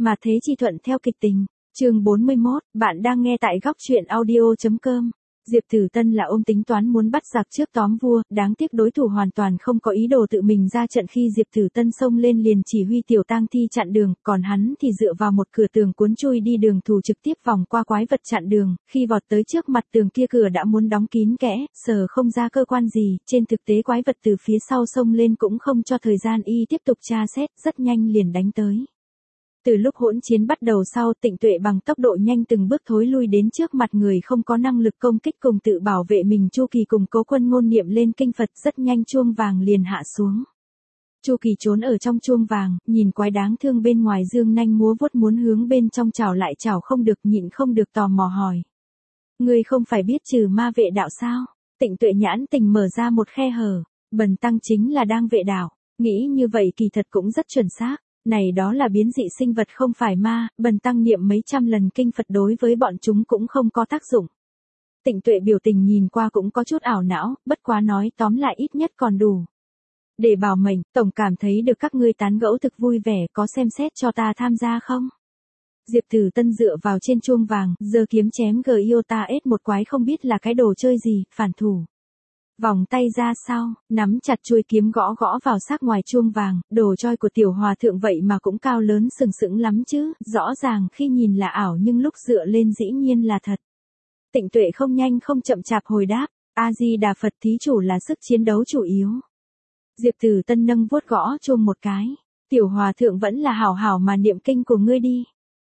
Mà thế chi thuận theo kịch tình. Chương 41, bạn đang nghe tại góc truyện audio.com. Diệp Tử Tân là ôm tính toán muốn bắt giặc trước tóm vua, đáng tiếc đối thủ hoàn toàn không có ý đồ tự mình ra trận khi Diệp Tử Tân xông lên liền chỉ huy tiểu tang thi chặn đường, còn hắn thì dựa vào một cửa tường cuốn chui đi đường thủ trực tiếp vòng qua quái vật chặn đường, khi vọt tới trước mặt tường kia cửa đã muốn đóng kín kẽ, sờ không ra cơ quan gì, trên thực tế quái vật từ phía sau xông lên cũng không cho thời gian y tiếp tục tra xét, rất nhanh liền đánh tới. Từ lúc hỗn chiến bắt đầu sau, Tịnh Tuệ bằng tốc độ nhanh từng bước thối lui đến trước mặt người không có năng lực công kích cùng tự bảo vệ mình. Chu Kỳ cùng Cố Quân ngôn niệm lên kinh Phật, rất nhanh chuông vàng liền hạ xuống. Chu Kỳ trốn ở trong chuông vàng, nhìn quái đáng thương bên ngoài dương nanh múa vuốt muốn hướng bên trong chảo lại chảo không được, nhịn không được tò mò hỏi. Ngươi không phải biết trừ ma vệ đạo sao? Tịnh Tuệ nhãn tình mở ra một khe hở, bần tăng chính là đang vệ đạo, nghĩ như vậy kỳ thật cũng rất chuẩn xác. Này đó là biến dị sinh vật không phải ma, bần tăng niệm mấy trăm lần kinh Phật đối với bọn chúng cũng không có tác dụng. Tịnh Tuệ biểu tình nhìn qua cũng có chút ảo não, bất quá nói tóm lại ít nhất còn đủ. Để bảo mệnh, tổng cảm thấy được các ngươi tán gẫu thực vui vẻ, có xem xét cho ta tham gia không? Diệp Tử Tân dựa vào trên chuông vàng, giơ kiếm chém Giota S một quái không biết là cái đồ chơi gì, phản thủ. Vòng tay ra sau, nắm chặt chuôi kiếm gõ gõ vào xác ngoài chuông vàng, đồ choi của tiểu hòa thượng vậy mà cũng cao lớn sừng sững lắm chứ, rõ ràng khi nhìn là ảo nhưng lúc dựa lên dĩ nhiên là thật. Tịnh Tuệ không nhanh không chậm chạp hồi đáp, A-di-đà Phật, thí chủ là sức chiến đấu chủ yếu. Diệp Tử Tân nâng vuốt gõ chuông một cái, tiểu hòa thượng vẫn là hảo hảo mà niệm kinh của ngươi đi.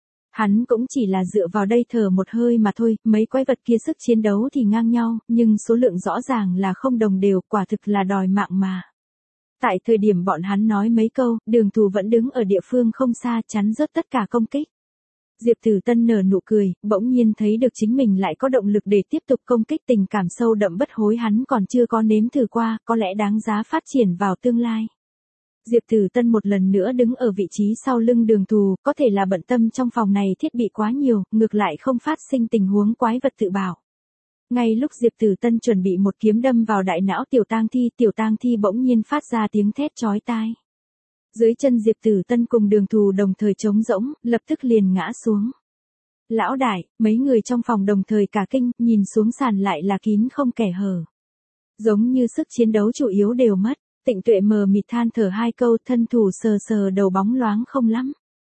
Hắn cũng chỉ là dựa vào đây thở một hơi mà thôi, mấy quái vật kia sức chiến đấu thì ngang nhau, nhưng số lượng rõ ràng là không đồng đều, quả thực là đòi mạng mà. Tại thời điểm bọn hắn nói mấy câu, Đường Thù vẫn đứng ở địa phương không xa chắn rớt tất cả công kích. Diệp Tử Tân nở nụ cười, bỗng nhiên thấy được chính mình lại có động lực để tiếp tục công kích, tình cảm sâu đậm bất hối hắn còn chưa có nếm thử qua, có lẽ đáng giá phát triển vào tương lai. Diệp Tử Tân một lần nữa đứng ở vị trí sau lưng Đường Thù, có thể là bận tâm trong phòng này thiết bị quá nhiều, ngược lại không phát sinh tình huống quái vật tự bảo. Ngay lúc Diệp Tử Tân chuẩn bị một kiếm đâm vào đại não tiểu tang thi bỗng nhiên phát ra tiếng thét chói tai. Dưới chân Diệp Tử Tân cùng Đường Thù đồng thời trống rỗng, lập tức liền ngã xuống. Lão đại, mấy người trong phòng đồng thời cả kinh, nhìn xuống sàn lại là kín không kẻ hở. Giống như sức chiến đấu chủ yếu đều mất. Tịnh Tuệ mờ mịt than thở hai câu, thân thủ sờ sờ đầu bóng loáng không lắm.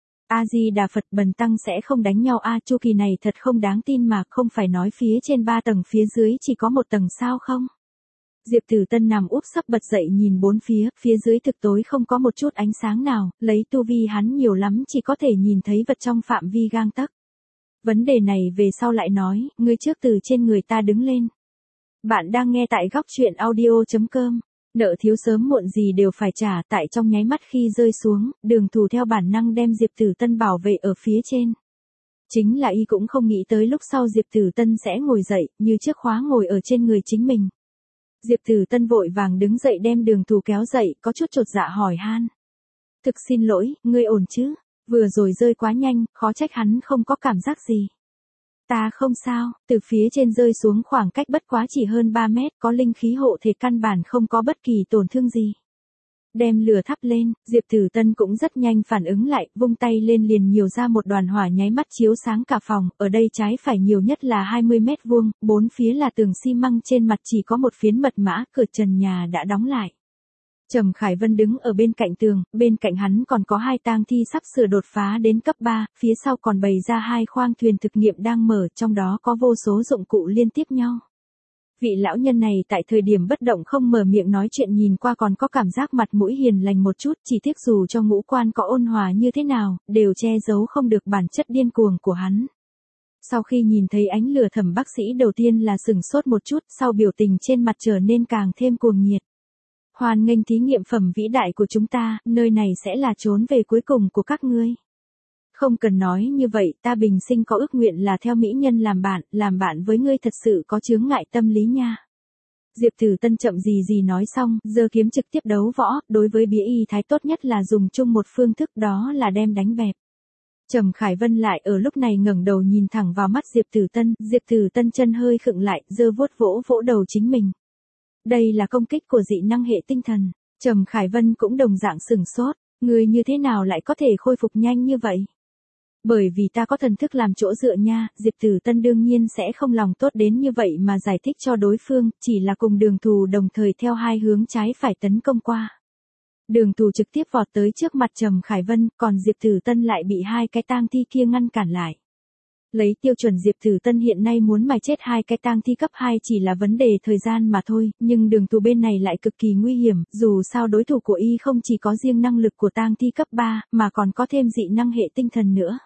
A-di-đà Phật, bần tăng sẽ không đánh nhau a. Chu Kỳ này thật không đáng tin mà, không phải nói phía trên 3 tầng phía dưới chỉ có 1 tầng sao không? Diệp Tử Tân nằm úp sấp bật dậy nhìn bốn phía dưới thực tối không có một chút ánh sáng nào, lấy tu vi hắn nhiều lắm chỉ có thể nhìn thấy vật trong phạm vi gang tấc. Vấn đề này về sau lại nói, ngươi trước từ trên người ta đứng lên. Bạn đang nghe tại góc truyện audio.com. Nợ thiếu sớm muộn gì đều phải trả, tại trong nháy mắt khi rơi xuống, Đường Thù theo bản năng đem Diệp Tử Tân bảo vệ ở phía trên. Chính là y cũng không nghĩ tới lúc sau Diệp Tử Tân sẽ ngồi dậy, như chiếc khóa ngồi ở trên người chính mình. Diệp Tử Tân vội vàng đứng dậy đem Đường Thù kéo dậy, có chút chột dạ hỏi han. Thực xin lỗi, ngươi ổn chứ? Vừa rồi rơi quá nhanh, khó trách hắn không có cảm giác gì. Ta không sao, từ phía trên rơi xuống khoảng cách bất quá chỉ hơn 3 mét, có linh khí hộ thể căn bản không có bất kỳ tổn thương gì. Đem lửa thắp lên, Diệp Tử Tân cũng rất nhanh phản ứng lại, vung tay lên liền nhiều ra một đoàn hỏa nháy mắt chiếu sáng cả phòng, ở đây trái phải nhiều nhất là 20 mét vuông, bốn phía là tường xi măng, trên mặt chỉ có một phiến mật mã, cửa trần nhà đã đóng lại. Trầm Khải Vân đứng ở bên cạnh tường, bên cạnh hắn còn có 2 tang thi sắp sửa đột phá đến cấp 3, phía sau còn bày ra 2 khoang thuyền thực nghiệm đang mở, trong đó có vô số dụng cụ liên tiếp nhau. Vị lão nhân này tại thời điểm bất động không mở miệng nói chuyện nhìn qua còn có cảm giác mặt mũi hiền lành một chút, chỉ tiếc dù cho ngũ quan có ôn hòa như thế nào, đều che giấu không được bản chất điên cuồng của hắn. Sau khi nhìn thấy ánh lửa, Thẩm bác sĩ đầu tiên là sửng sốt một chút, sau biểu tình trên mặt trở nên càng thêm cuồng nhiệt. Hoan nghênh thí nghiệm phẩm vĩ đại của chúng ta, nơi này sẽ là trốn về cuối cùng của các ngươi. Không cần nói như vậy, ta bình sinh có ước nguyện là theo mỹ nhân làm bạn với ngươi thật sự có chướng ngại tâm lý nha. Diệp Tử Tân chậm gì nói xong, giơ kiếm trực tiếp đấu võ, đối với bía y thái tốt nhất là dùng chung một phương thức, đó là đem đánh bẹp. Trầm Khải Vân lại ở lúc này ngẩng đầu nhìn thẳng vào mắt Diệp Tử Tân chân hơi khựng lại, giơ vuốt vỗ đầu chính mình. Đây là công kích của dị năng hệ tinh thần. Trầm Khải Vân cũng đồng dạng sửng sốt, ngươi như thế nào lại có thể khôi phục nhanh như vậy? Bởi vì ta có thần thức làm chỗ dựa nha, Diệp Tử Tân đương nhiên sẽ không lòng tốt đến như vậy mà giải thích cho đối phương, chỉ là cùng Đường Thù đồng thời theo hai hướng trái phải tấn công qua. Đường Thù trực tiếp vọt tới trước mặt Trầm Khải Vân, còn Diệp Tử Tân lại bị hai cái tang thi kia ngăn cản lại. Lấy tiêu chuẩn Diệp Tử Tân hiện nay muốn mài chết hai cái tang thi cấp 2 chỉ là vấn đề thời gian mà thôi, nhưng Đường Thù bên này lại cực kỳ nguy hiểm, dù sao đối thủ của y không chỉ có riêng năng lực của tang thi cấp 3, mà còn có thêm dị năng hệ tinh thần nữa.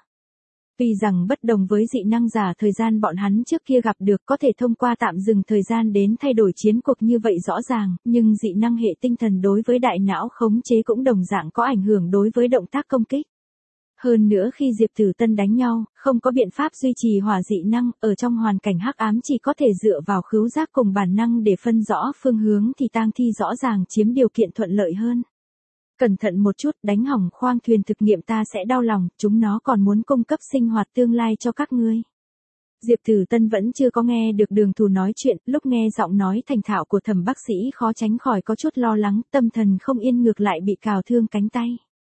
Vì rằng bất đồng với dị năng giả thời gian bọn hắn trước kia gặp được có thể thông qua tạm dừng thời gian đến thay đổi chiến cuộc như vậy rõ ràng, nhưng dị năng hệ tinh thần đối với đại não khống chế cũng đồng dạng có ảnh hưởng đối với động tác công kích. Hơn nữa khi Diệp Tử Tân đánh nhau, không có biện pháp duy trì hỏa dị năng, ở trong hoàn cảnh hắc ám chỉ có thể dựa vào khứu giác cùng bản năng để phân rõ phương hướng thì tang thi rõ ràng chiếm điều kiện thuận lợi hơn. Cẩn thận một chút, đánh hỏng khoang thuyền thực nghiệm ta sẽ đau lòng, chúng nó còn muốn cung cấp sinh hoạt tương lai cho các ngươi. Diệp Tử Tân vẫn chưa có nghe được Đường Thù nói chuyện, lúc nghe giọng nói thành thạo của Thẩm bác sĩ khó tránh khỏi có chút lo lắng, tâm thần không yên ngược lại bị cào thương cánh tay.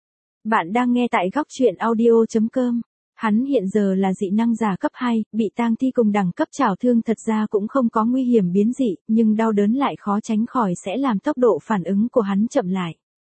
Bạn đang nghe tại góc truyện audio.com. Hắn hiện giờ là dị năng giả cấp 2, bị tang thi cùng đẳng cấp trảo thương thật ra cũng không có nguy hiểm biến dị, nhưng đau đớn lại khó tránh khỏi sẽ làm tốc độ phản ứng của hắn chậm lại.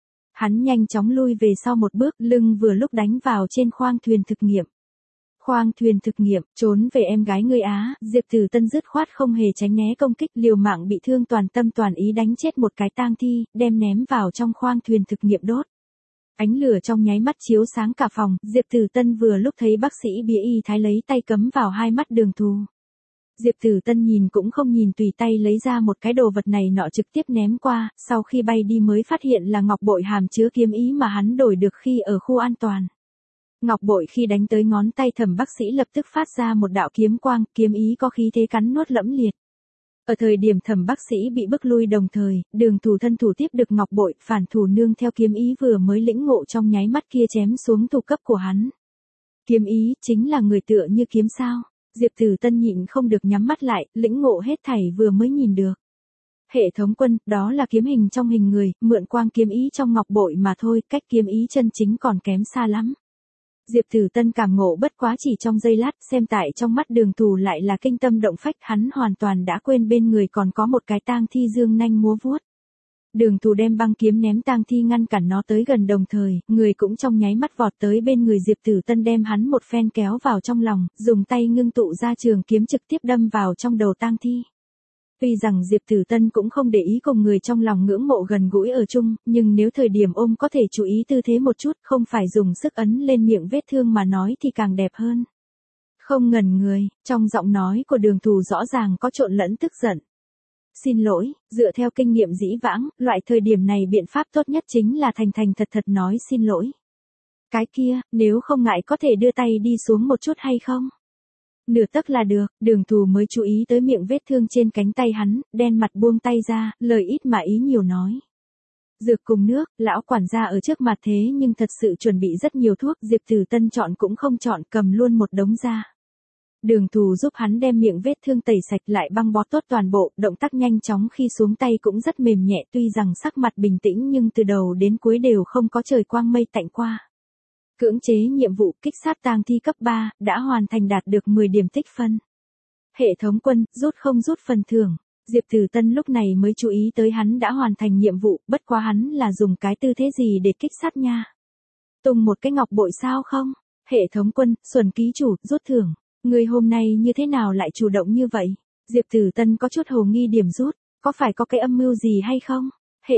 Hắn nhanh chóng lui về sau một bước, lưng vừa lúc đánh vào trên khoang thuyền thực nghiệm. Khoang thuyền thực nghiệm, trốn về em gái ngươi á, Diệp Tử Tân dứt khoát không hề tránh né công kích, liều mạng bị thương toàn tâm toàn ý đánh chết một cái tang thi, đem ném vào trong khoang thuyền thực nghiệm đốt. Ánh lửa trong nháy mắt chiếu sáng cả phòng, Diệp Tử Tân vừa lúc thấy bác sĩ Bía Y Thái lấy tay cấm vào hai mắt Đường Thù. Diệp Tử Tân nhìn cũng không nhìn tùy tay lấy ra một cái đồ vật này nọ trực tiếp ném qua, sau khi bay đi mới phát hiện là ngọc bội hàm chứa kiếm ý mà hắn đổi được khi ở khu an toàn. Ngọc bội khi đánh tới ngón tay Thẩm bác sĩ lập tức phát ra một đạo kiếm quang, kiếm ý có khí thế cắn nuốt lẫm liệt. Ở thời điểm Thẩm bác sĩ bị bức lui đồng thời, Đường Thù thân thủ tiếp được ngọc bội, phản thủ nương theo kiếm ý vừa mới lĩnh ngộ trong nháy mắt kia chém xuống thủ cấp của hắn. Kiếm ý chính là người tựa như kiếm sao? Diệp Tử Tân nhịn không được nhắm mắt lại, lĩnh ngộ hết thảy vừa mới nhìn được. Hệ thống quân, đó là kiếm hình trong hình người, mượn quang kiếm ý trong ngọc bội mà thôi, cách kiếm ý chân chính còn kém xa lắm. Diệp Tử Tân cảm ngộ bất quá chỉ trong giây lát, xem tại trong mắt Đường Thù lại là kinh tâm động phách, hắn hoàn toàn đã quên bên người còn có một cái tang thi dương nanh múa vuốt. Đường Thù đem băng kiếm ném tang thi ngăn cản nó tới gần đồng thời, người cũng trong nháy mắt vọt tới bên người Diệp Tử Tân đem hắn một phen kéo vào trong lòng, dùng tay ngưng tụ ra trường kiếm trực tiếp đâm vào trong đầu tang thi. Tuy rằng Diệp Tử Tân cũng không để ý cùng người trong lòng ngưỡng mộ gần gũi ở chung, nhưng nếu thời điểm ôm có thể chú ý tư thế một chút, không phải dùng sức ấn lên miệng vết thương mà nói thì càng đẹp hơn. Không ngần người, trong giọng nói của Đường Thù rõ ràng có trộn lẫn tức giận. Xin lỗi, dựa theo kinh nghiệm dĩ vãng, loại thời điểm này biện pháp tốt nhất chính là thành thành thật thật nói xin lỗi. Cái kia, nếu không ngại có thể đưa tay đi xuống một chút hay không? Nửa tấc là được, Đường Thù mới chú ý tới miệng vết thương trên cánh tay hắn, đen mặt buông tay ra, lời ít mà ý nhiều nói. Dược cùng nước, lão quản gia ở trước mặt thế nhưng thật sự chuẩn bị rất nhiều thuốc, Diệp Tử Tân chọn cũng không chọn, cầm luôn một đống ra. Đường Thù giúp hắn đem miệng vết thương tẩy sạch lại băng bó tốt toàn bộ, động tác nhanh chóng khi xuống tay cũng rất mềm nhẹ, tuy rằng sắc mặt bình tĩnh nhưng từ đầu đến cuối đều không có trời quang mây tạnh qua. Cưỡng chế nhiệm vụ kích sát tang thi cấp 3, đã hoàn thành đạt được 10 điểm tích phân. Hệ thống quân, rút không rút phần thưởng. Diệp Tử Tân lúc này mới chú ý tới hắn đã hoàn thành nhiệm vụ, bất quá hắn là dùng cái tư thế gì để kích sát nha. Tung một cái ngọc bội sao không? Hệ thống quân, xuẩn ký chủ, rút thưởng. Người hôm nay như thế nào lại chủ động như vậy? Diệp Tử Tân có chút hồ nghi điểm rút, có phải có cái âm mưu gì hay không? Hệ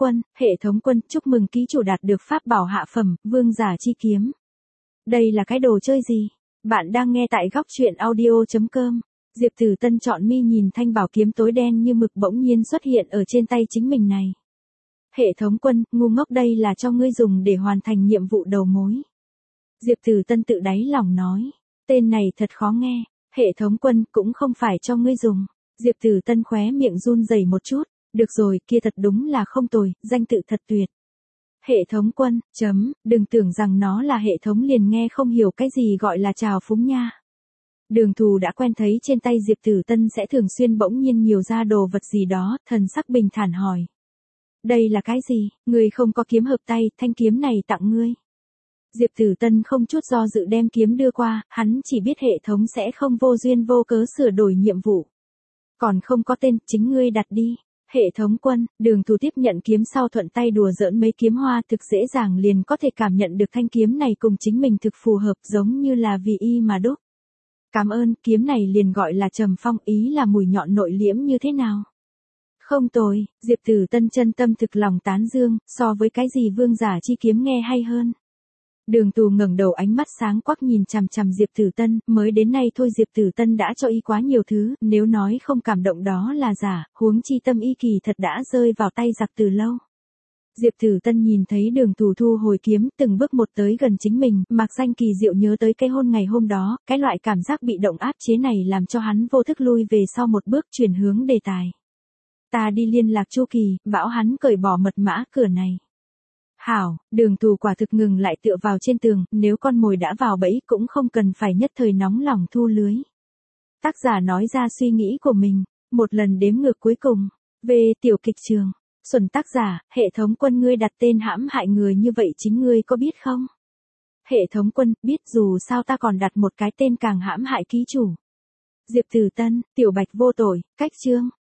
thống quân, chúc mừng ký chủ đạt được pháp bảo hạ phẩm, vương giả chi kiếm. Đây là cái đồ chơi gì? Bạn đang nghe tại góc truyện audio.com. Diệp Tử Tân chọn mi nhìn thanh bảo kiếm tối đen như mực bỗng nhiên xuất hiện ở trên tay chính mình này. Hệ thống quân, ngu ngốc đây là cho ngươi dùng để hoàn thành nhiệm vụ đầu mối. Diệp Tử Tân tự đáy lòng nói. Tên này thật khó nghe. Hệ thống quân cũng không phải cho ngươi dùng. Diệp Tử Tân khóe miệng run rẩy một chút. Được rồi, kia thật đúng là không tồi, danh tự thật tuyệt. Hệ thống quân, đừng tưởng rằng nó là hệ thống liền nghe không hiểu cái gì gọi là trào phúng nha. Đường Thù đã quen thấy trên tay Diệp Tử Tân sẽ thường xuyên bỗng nhiên nhiều ra đồ vật gì đó, thần sắc bình thản hỏi. Đây là cái gì, ngươi không có kiếm hợp tay, thanh kiếm này tặng ngươi. Diệp Tử Tân không chút do dự đem kiếm đưa qua, hắn chỉ biết hệ thống sẽ không vô duyên vô cớ sửa đổi nhiệm vụ. Còn không có tên, chính ngươi đặt đi. Hệ thống quân, Đường Thù tiếp nhận kiếm sau thuận tay đùa giỡn mấy kiếm hoa, thực dễ dàng liền có thể cảm nhận được thanh kiếm này cùng chính mình thực phù hợp, giống như là vì y mà đúc. Cảm ơn, kiếm này liền gọi là Trầm Phong, ý là mùi nhọn nội liễm như thế nào? Không tồi, Diệp Tử Tân chân tâm thực lòng tán dương, so với cái gì vương giả chi kiếm nghe hay hơn. Đường Tù ngẩng đầu, ánh mắt sáng quắc nhìn chằm chằm Diệp Tử Tân, mới đến nay thôi Diệp Tử Tân đã cho y quá nhiều thứ, nếu nói không cảm động đó là giả, huống chi tâm y kỳ thật đã rơi vào tay giặc từ lâu. Diệp Tử Tân nhìn thấy Đường Tù thu hồi kiếm, từng bước một tới gần chính mình, Mạc Danh kỳ diệu nhớ tới cái hôn ngày hôm đó, cái loại cảm giác bị động áp chế này làm cho hắn vô thức lui về sau một bước, chuyển hướng đề tài. Ta đi liên lạc Chu Kỳ, bảo hắn cởi bỏ mật mã cửa này. Hảo, Đường Tù quả thực ngừng lại tựa vào trên tường, nếu con mồi đã vào bẫy cũng không cần phải nhất thời nóng lòng thu lưới. Tác giả nói ra suy nghĩ của mình, một lần đếm ngược cuối cùng. Về tiểu kịch trường, Xuân tác giả, hệ thống quân ngươi đặt tên hãm hại người như vậy chính ngươi có biết không? Hệ thống quân, biết, dù sao ta còn đặt một cái tên càng hãm hại ký chủ. Diệp Tử Tân, tiểu bạch vô tội, cách chương.